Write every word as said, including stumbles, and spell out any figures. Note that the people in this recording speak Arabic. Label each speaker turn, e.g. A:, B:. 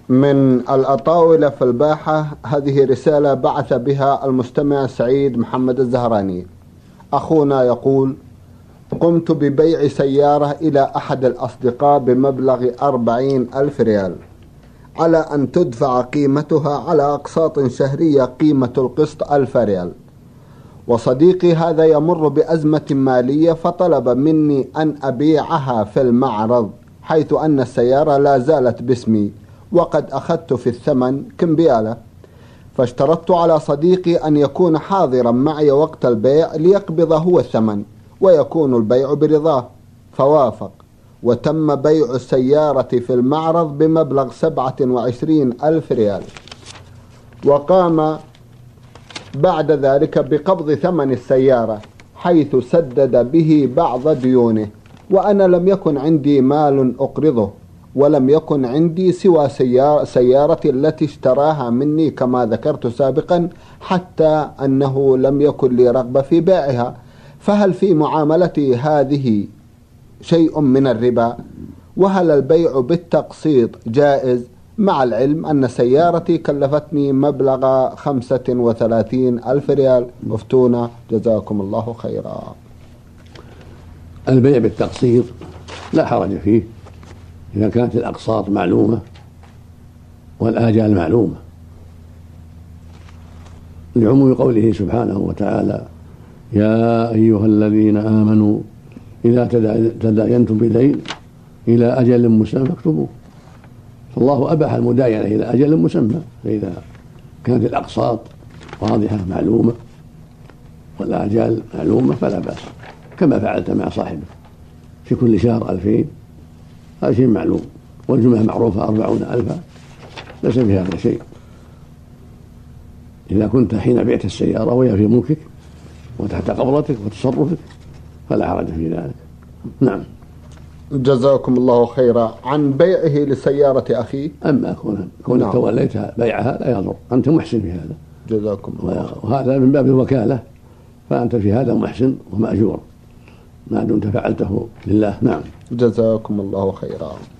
A: من الأطاولة في الباحة. هذه رسالة بعث بها المستمع سعيد محمد الزهراني. أخونا يقول: قمت ببيع سيارة إلى أحد الأصدقاء بمبلغ أربعين ألف ريال على أن تدفع قيمتها على أقساط شهرية قيمة القسط ألف ريال، وصديقي هذا يمر بأزمة مالية فطلب مني أن أبيعها في المعرض، حيث أن السيارة لا زالت باسمي وقد أخذت في الثمن كمبيالة، فاشترطت على صديقي أن يكون حاضرا معي وقت البيع ليقبض هو الثمن ويكون البيع برضاه، فوافق، وتم بيع السيارة في المعرض بمبلغ سبعة وعشرين ألف ريال، وقام بعد ذلك بقبض ثمن السيارة حيث سدد به بعض ديونه، وأنا لم يكن عندي مال أقرضه، ولم يكن عندي سوى سيارة سيارتي التي اشتراها مني كما ذكرت سابقا، حتى أنه لم يكن لي رغبة في بيعها، فهل في معاملتي هذه شيء من الربا؟ وهل البيع بالتقسيط جائز، مع العلم أن سيارتي كلفتني مبلغ خمسة وثلاثين ألف ريال؟ افتونا جزاكم الله خيرا.
B: البيع بالتقسيط لا حرج فيه إذا كانت الأقساط معلومة والآجال معلومة، لعموم قوله سبحانه وتعالى: يا أيها الذين آمنوا إذا تداينتم بدين إلى أجل مسمى فاكتبوه. فالله أباح المداينة إلى أجل مسمى، فإذا كانت الأقساط واضحة معلومة والآجال معلومة فلا بأس، كما فعلت مع صاحبك في كل شهر ألفين، هذا شيء معلوم، والجملة معروفة أربعون ألفا، ليس في هذا شيء. إذا كنت حين بعت السيارة وهي في ملكك وتحت قبضتك وتصرفك فلا حرج في ذلك. نعم.
A: جزاكم الله خيرا. عن بيعه لسيارة أخيه،
B: أما كون كونك نعم. توليت بيعها لا يضر، أنت محسن في هذا.
A: جزاكم الله.
B: وهذا من باب الوكالة، فأنت في هذا محسن ومأجور ما دمت فعلته لله. نعم.
A: جزاكم الله خيرا.